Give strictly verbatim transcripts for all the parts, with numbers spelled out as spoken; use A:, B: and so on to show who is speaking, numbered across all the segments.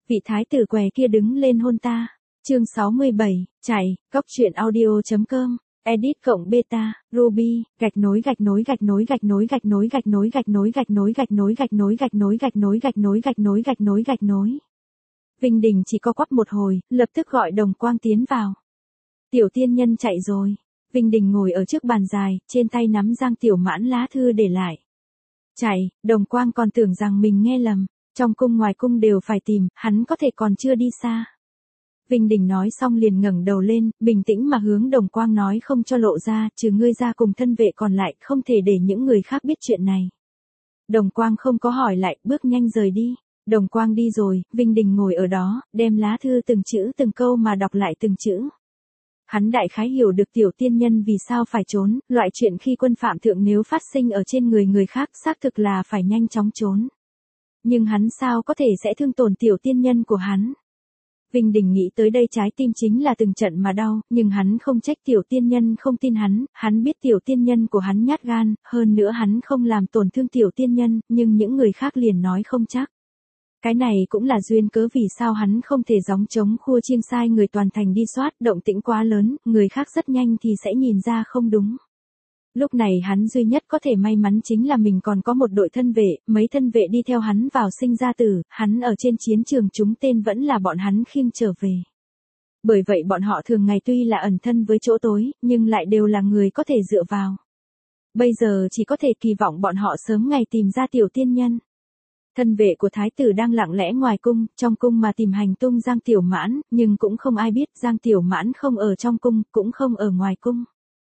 A: Vị thái tử què kia đứng lên hôn ta. Chương sáu mươi bảy, chạy, góc truyện audio.com, edit cộng beta, Ruby, gạch nối gạch nối gạch nối gạch nối gạch nối gạch nối gạch nối gạch nối gạch nối gạch nối gạch nối gạch nối gạch nối gạch nối gạch nối gạch nối. Vinh Đình chỉ co quắp một hồi, lập tức gọi Đồng Quang tiến vào. Tiểu tiên nhân chạy rồi. Vinh Đình ngồi ở trước bàn dài, trên tay nắm Giang Tiểu Mãn lá thư để lại. Chạy, Đồng Quang còn tưởng rằng mình nghe lầm, trong cung ngoài cung đều phải tìm, hắn có thể còn chưa đi xa. Vinh Đình nói xong liền ngẩng đầu lên, bình tĩnh mà hướng Đồng Quang nói không cho lộ ra, trừ ngươi ra cùng thân vệ còn lại, không thể để những người khác biết chuyện này. Đồng Quang không có hỏi lại, bước nhanh rời đi. Đồng Quang đi rồi, Vinh Đình ngồi ở đó, đem lá thư từng chữ từng câu mà đọc lại từng chữ. Hắn đại khái hiểu được tiểu tiên nhân vì sao phải trốn, loại chuyện khi quân phạm thượng nếu phát sinh ở trên người người khác xác thực là phải nhanh chóng trốn. Nhưng hắn sao có thể sẽ thương tổn tiểu tiên nhân của hắn. Vinh Đình nghĩ tới đây trái tim chính là từng trận mà đau, nhưng hắn không trách tiểu tiên nhân không tin hắn, hắn biết tiểu tiên nhân của hắn nhát gan, hơn nữa hắn không làm tổn thương tiểu tiên nhân, nhưng những người khác liền nói không chắc. Cái này cũng là duyên cớ vì sao hắn không thể gióng trống khua chiêng sai người toàn thành đi soát, động tĩnh quá lớn, người khác rất nhanh thì sẽ nhìn ra không đúng. Lúc này hắn duy nhất có thể may mắn chính là mình còn có một đội thân vệ, mấy thân vệ đi theo hắn vào sinh ra tử, hắn ở trên chiến trường chúng tên vẫn là bọn hắn khiêng trở về. Bởi vậy bọn họ thường ngày tuy là ẩn thân với chỗ tối, nhưng lại đều là người có thể dựa vào. Bây giờ chỉ có thể kỳ vọng bọn họ sớm ngày tìm ra tiểu tiên nhân. Thân vệ của thái tử đang lặng lẽ ngoài cung, trong cung mà tìm hành tung Giang Tiểu Mãn, nhưng cũng không ai biết Giang Tiểu Mãn không ở trong cung, cũng không ở ngoài cung.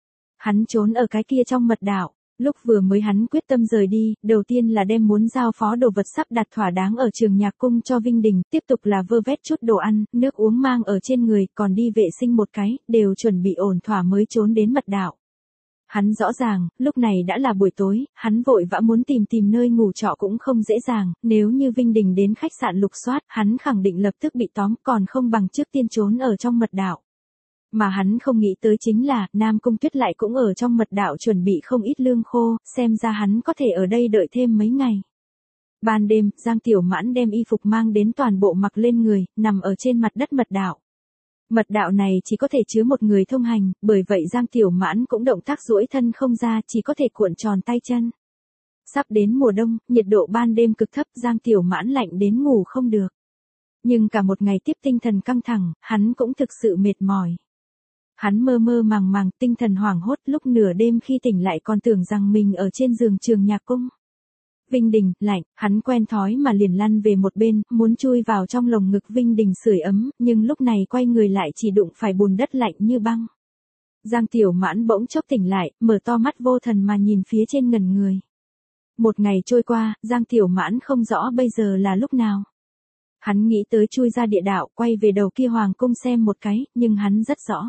A: Hắn trốn ở cái kia trong mật đạo, lúc vừa mới hắn quyết tâm rời đi, đầu tiên là đem muốn giao phó đồ vật sắp đặt thỏa đáng ở trường nhạc cung cho Vinh Đình, tiếp tục là vơ vét chút đồ ăn, nước uống mang ở trên người, còn đi vệ sinh một cái, đều chuẩn bị ổn thỏa mới trốn đến mật đạo. Hắn rõ ràng, lúc này đã là buổi tối, hắn vội vã muốn tìm tìm nơi ngủ trọ cũng không dễ dàng, nếu như Vinh Đình đến khách sạn lục soát, hắn khẳng định lập tức bị tóm, còn không bằng trước tiên trốn ở trong mật đạo. Mà hắn không nghĩ tới chính là, Nam Cung Tuyết lại cũng ở trong mật đạo chuẩn bị không ít lương khô, xem ra hắn có thể ở đây đợi thêm mấy ngày. Ban đêm, Giang Tiểu Mãn đem y phục mang đến toàn bộ mặc lên người, nằm ở trên mặt đất mật đạo. Mật đạo này chỉ có thể chứa một người thông hành, bởi vậy Giang Tiểu Mãn cũng động tác duỗi thân không ra, chỉ có thể cuộn tròn tay chân. Sắp đến mùa đông, nhiệt độ ban đêm cực thấp, Giang Tiểu Mãn lạnh đến ngủ không được. Nhưng cả một ngày tiếp tinh thần căng thẳng, hắn cũng thực sự mệt mỏi. Hắn mơ mơ màng màng, tinh thần hoảng hốt, lúc nửa đêm khi tỉnh lại còn tưởng rằng mình ở trên giường trường nhạc cung. Vinh Đình, lạnh, hắn quen thói mà liền lăn về một bên, muốn chui vào trong lồng ngực Vinh Đình sưởi ấm, nhưng lúc này quay người lại chỉ đụng phải bùn đất lạnh như băng. Giang Tiểu Mãn bỗng chốc tỉnh lại, mở to mắt vô thần mà nhìn phía trên ngẩn người. Một ngày trôi qua, Giang Tiểu Mãn không rõ bây giờ là lúc nào. Hắn nghĩ tới chui ra địa đạo, quay về đầu kia hoàng cung xem một cái, nhưng hắn rất rõ.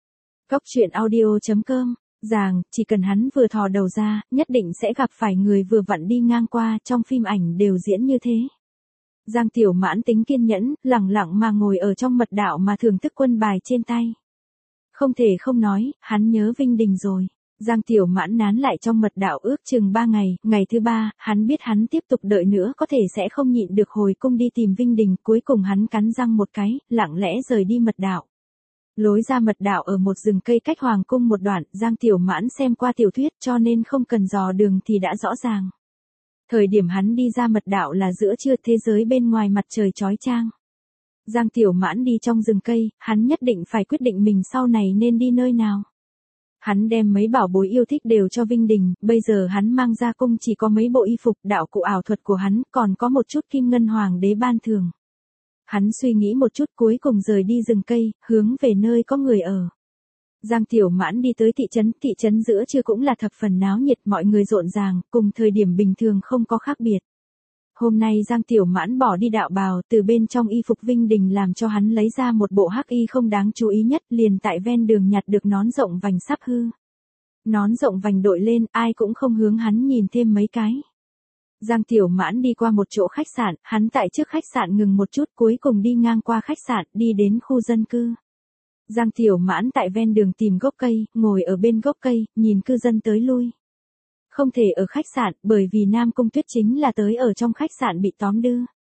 A: Góc truyện audio.com, rằng, chỉ cần hắn vừa thò đầu ra, nhất định sẽ gặp phải người vừa vặn đi ngang qua, trong phim ảnh đều diễn như thế. Giang Tiểu Mãn tính kiên nhẫn, lẳng lặng mà ngồi ở trong mật đạo mà thưởng thức quân bài trên tay. Không thể không nói, hắn nhớ Vinh Đình rồi. Giang Tiểu Mãn nán lại trong mật đạo ước chừng ba ngày, ngày thứ ba, hắn biết hắn tiếp tục đợi nữa có thể sẽ không nhịn được hồi cung đi tìm Vinh Đình, cuối cùng hắn cắn răng một cái, lặng lẽ rời đi mật đạo. Lối ra mật đạo ở một rừng cây cách hoàng cung một đoạn, Giang Tiểu Mãn xem qua tiểu thuyết cho nên không cần dò đường thì đã rõ ràng. Thời điểm hắn đi ra mật đạo là giữa trưa, thế giới bên ngoài mặt trời chói chang. Giang Tiểu Mãn đi trong rừng cây, hắn nhất định phải quyết định mình sau này nên đi nơi nào. Hắn đem mấy bảo bối yêu thích đều cho Vinh Đình, bây giờ hắn mang ra cung chỉ có mấy bộ y phục, đạo cụ ảo thuật của hắn, còn có một chút kim ngân hoàng đế ban thường. Hắn suy nghĩ một chút cuối cùng rời đi rừng cây, hướng về nơi có người ở. Giang Tiểu Mãn đi tới thị trấn, thị trấn giữa trưa cũng là thập phần náo nhiệt, mọi người rộn ràng, cùng thời điểm bình thường không có khác biệt. Hôm nay Giang Tiểu Mãn bỏ đi đạo bào, từ bên trong y phục Vinh Đình làm cho hắn lấy ra một bộ hắc y không đáng chú ý nhất, liền tại ven đường nhặt được nón rộng vành sắp hư. Nón rộng vành đội lên, ai cũng không hướng hắn nhìn thêm mấy cái. Giang Tiểu Mãn đi qua một chỗ khách sạn, hắn tại trước khách sạn ngừng một chút, cuối cùng đi ngang qua khách sạn, đi đến khu dân cư. Giang Tiểu Mãn tại ven đường tìm gốc cây, ngồi ở bên gốc cây, nhìn cư dân tới lui. Không thể ở khách sạn, bởi vì Nam Cung Tuyết chính là tới ở trong khách sạn bị tóm đưa.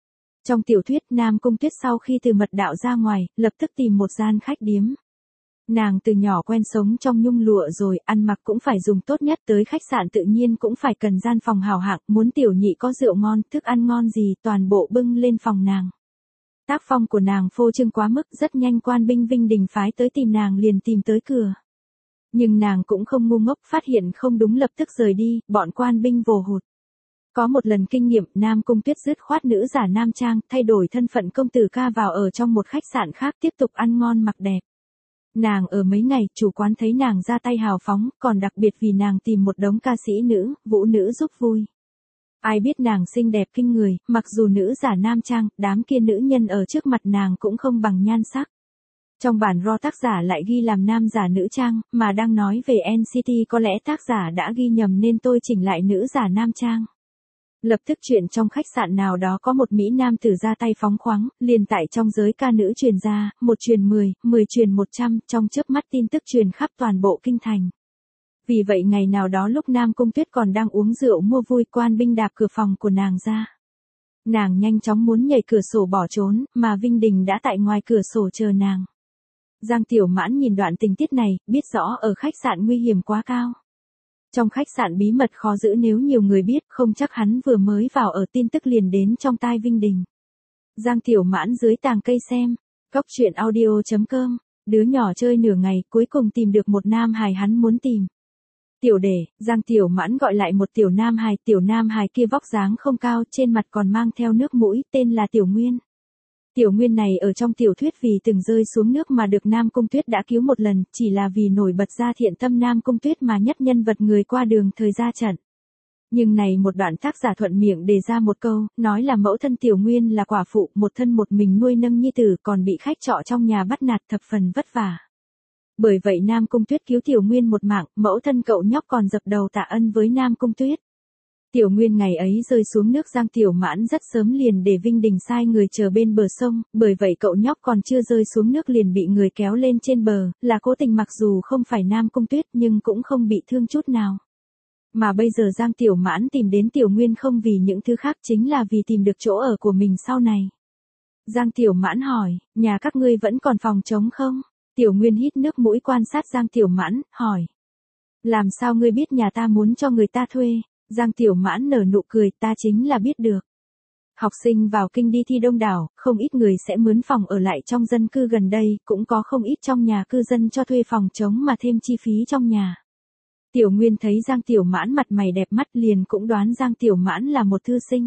A: Trong tiểu thuyết, Nam Cung Tuyết sau khi từ mật đạo ra ngoài, lập tức tìm một gian khách điếm. Nàng từ nhỏ quen sống trong nhung lụa rồi, ăn mặc cũng phải dùng tốt nhất, tới khách sạn tự nhiên cũng phải cần gian phòng hào hạng, muốn tiểu nhị có rượu ngon, thức ăn ngon gì, toàn bộ bưng lên phòng nàng. Tác phong của nàng phô trương quá mức, rất nhanh quan binh Vinh Đình phái tới tìm nàng liền tìm tới cửa. Nhưng nàng cũng không ngu ngốc, phát hiện không đúng lập tức rời đi, bọn quan binh vồ hụt. Có một lần kinh nghiệm, Nam Cung Tuyết dứt khoát nữ giả nam trang, thay đổi thân phận công tử ca vào ở trong một khách sạn khác, tiếp tục ăn ngon mặc đẹp. Nàng ở mấy ngày, chủ quán thấy nàng ra tay hào phóng, còn đặc biệt vì nàng tìm một đống ca sĩ nữ, vũ nữ giúp vui. Ai biết nàng xinh đẹp kinh người, mặc dù nữ giả nam trang, đám kia nữ nhân ở trước mặt nàng cũng không bằng nhan sắc. Trong bản raw tác giả lại ghi làm nam giả nữ trang, mà đang nói về en xê tê có lẽ tác giả đã ghi nhầm nên tôi chỉnh lại nữ giả nam trang. Lập tức chuyện trong khách sạn nào đó có một mỹ nam tử ra tay phóng khoáng, liền tại trong giới ca nữ truyền ra, một truyền mười, mười truyền một trăm, trong chớp mắt tin tức truyền khắp toàn bộ kinh thành. Vì vậy ngày nào đó lúc Nam Cung Tuyết còn đang uống rượu mua vui, quan binh đạp cửa phòng của nàng ra. Nàng nhanh chóng muốn nhảy cửa sổ bỏ trốn, mà Vinh Đình đã tại ngoài cửa sổ chờ nàng. Giang Tiểu Mãn nhìn đoạn tình tiết này, biết rõ ở khách sạn nguy hiểm quá cao. Trong khách sạn bí mật khó giữ, nếu nhiều người biết, không chắc hắn vừa mới vào ở tin tức liền đến trong tai Vinh Đình. Giang Tiểu Mãn dưới tàng cây xem, góc truyện audio chấm com, đứa nhỏ chơi nửa ngày, cuối cùng tìm được một nam hài hắn muốn tìm. Tiểu Đề, Giang Tiểu Mãn gọi lại một tiểu nam hài, tiểu nam hài kia vóc dáng không cao, trên mặt còn mang theo nước mũi, tên là Tiểu Nguyên. Tiểu Nguyên này ở trong tiểu thuyết vì từng rơi xuống nước mà được Nam Cung Tuyết đã cứu một lần, chỉ là vì nổi bật ra thiện tâm Nam Cung Tuyết mà nhất nhân vật người qua đường thời ra trận. Nhưng này một đoạn tác giả thuận miệng đề ra một câu, nói là mẫu thân Tiểu Nguyên là quả phụ, một thân một mình nuôi nâng nhi tử, còn bị khách trọ trong nhà bắt nạt thập phần vất vả. Bởi vậy Nam Cung Tuyết cứu Tiểu Nguyên một mạng, mẫu thân cậu nhóc còn dập đầu tạ ân với Nam Cung Tuyết. Tiểu Nguyên ngày ấy rơi xuống nước, Giang Tiểu Mãn rất sớm liền để Vinh Đình sai người chờ bên bờ sông, bởi vậy cậu nhóc còn chưa rơi xuống nước liền bị người kéo lên trên bờ, là cố tình, mặc dù không phải Nam Cung Tuyết nhưng cũng không bị thương chút nào. Mà bây giờ Giang Tiểu Mãn tìm đến Tiểu Nguyên không vì những thứ khác, chính là vì tìm được chỗ ở của mình sau này. Giang Tiểu Mãn hỏi, nhà các ngươi vẫn còn phòng trống không? Tiểu Nguyên hít nước mũi quan sát Giang Tiểu Mãn, hỏi. Làm sao ngươi biết nhà ta muốn cho người ta thuê? Giang Tiểu Mãn nở nụ cười, ta chính là biết được. Học sinh vào kinh đi thi đông đảo, không ít người sẽ mướn phòng ở lại trong dân cư gần đây, cũng có không ít trong nhà cư dân cho thuê phòng trống mà thêm chi phí trong nhà. Tiểu Nguyên thấy Giang Tiểu Mãn mặt mày đẹp mắt liền cũng đoán Giang Tiểu Mãn là một thư sinh.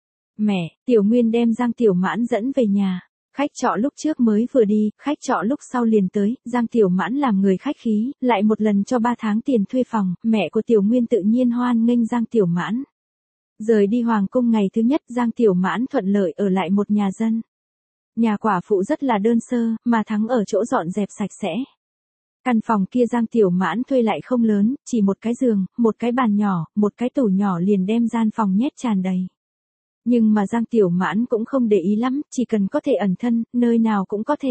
A: Mẹ, Tiểu Nguyên đem Giang Tiểu Mãn dẫn về nhà. Khách trọ lúc trước mới vừa đi, khách trọ lúc sau liền tới, Giang Tiểu Mãn làm người khách khí, lại một lần cho ba tháng tiền thuê phòng, mẹ của Tiểu Nguyên tự nhiên hoan nghênh Giang Tiểu Mãn. Rời đi hoàng cung ngày thứ nhất, Giang Tiểu Mãn thuận lợi ở lại một nhà dân. Nhà quả phụ rất là đơn sơ, mà thắng ở chỗ dọn dẹp sạch sẽ. Căn phòng kia Giang Tiểu Mãn thuê lại không lớn, chỉ một cái giường, một cái bàn nhỏ, một cái tủ nhỏ liền đem gian phòng nhét tràn đầy. Nhưng mà Giang Tiểu Mãn cũng không để ý lắm, chỉ cần có thể ẩn thân, nơi nào cũng có thể.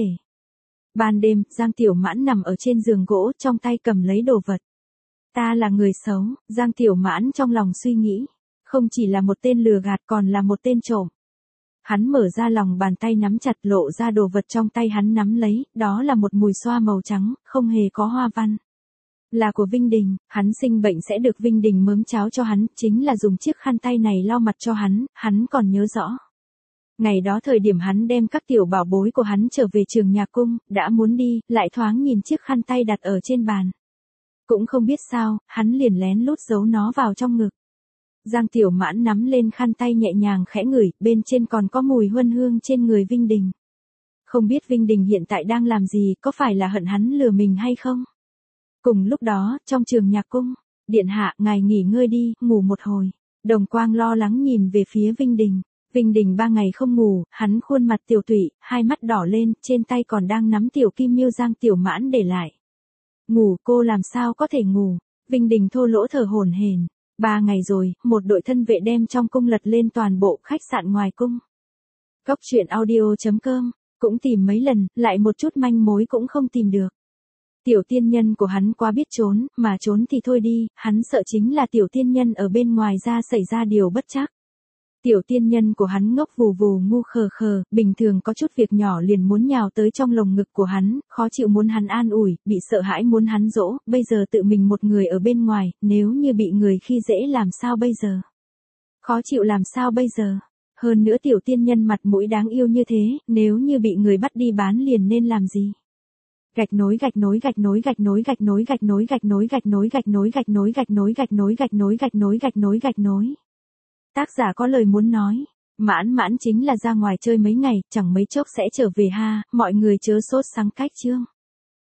A: Ban đêm, Giang Tiểu Mãn nằm ở trên giường gỗ, trong tay cầm lấy đồ vật. Ta là người xấu, Giang Tiểu Mãn trong lòng suy nghĩ. Không chỉ là một tên lừa gạt, còn là một tên trộm. Hắn mở ra lòng bàn tay nắm chặt, lộ ra đồ vật trong tay hắn nắm lấy, đó là một mùi xoa màu trắng, không hề có hoa văn. Là của Vinh Đình, hắn sinh bệnh sẽ được Vinh Đình mớm cháo cho hắn, chính là dùng chiếc khăn tay này lau mặt cho hắn, hắn còn nhớ rõ. Ngày đó thời điểm hắn đem các tiểu bảo bối của hắn trở về trường nhạc cung, đã muốn đi, lại thoáng nhìn chiếc khăn tay đặt ở trên bàn. Cũng không biết sao, hắn liền lén lút giấu nó vào trong ngực. Giang Tiểu Mãn nắm lên khăn tay nhẹ nhàng khẽ ngửi, bên trên còn có mùi huân hương trên người Vinh Đình. Không biết Vinh Đình hiện tại đang làm gì, có phải là hận hắn lừa mình hay không? Cùng lúc đó, trong trường nhạc cung, điện hạ, ngài nghỉ ngơi đi, ngủ một hồi. Đồng Quang lo lắng nhìn về phía Vinh Đình. Vinh Đình ba ngày không ngủ, hắn khuôn mặt tiểu tụy, hai mắt đỏ lên, trên tay còn đang nắm tiểu kim miêu Giang Tiểu Mãn để lại. Ngủ, cô làm sao có thể ngủ? Vinh Đình thô lỗ thở hổn hển. Ba ngày rồi, một đội thân vệ đem trong cung lật lên toàn bộ khách sạn ngoài cung. Góc truyện audio chấm com, cũng tìm mấy lần, lại một chút manh mối cũng không tìm được. Tiểu tiên nhân của hắn quá biết trốn, mà trốn thì thôi đi, hắn sợ chính là tiểu tiên nhân ở bên ngoài ra xảy ra điều bất trắc. Tiểu tiên nhân của hắn ngốc vù vù ngu khờ khờ, bình thường có chút việc nhỏ liền muốn nhào tới trong lồng ngực của hắn, khó chịu muốn hắn an ủi, bị sợ hãi muốn hắn dỗ, bây giờ tự mình một người ở bên ngoài, nếu như bị người khi dễ làm sao bây giờ? Khó chịu làm sao bây giờ? Hơn nữa tiểu tiên nhân mặt mũi đáng yêu như thế, nếu như bị người bắt đi bán liền nên làm gì? Gạch nối gạch nối gạch nối gạch nối gạch nối gạch nối gạch nối gạch nối gạch nối gạch nối gạch nối gạch nối gạch nối gạch nối gạch nối gạch nối. Tác giả có lời muốn nói, mãn mãn chính là ra ngoài chơi mấy ngày, chẳng mấy chốc sẽ trở về ha, mọi người chớ sốt sáng cách chương.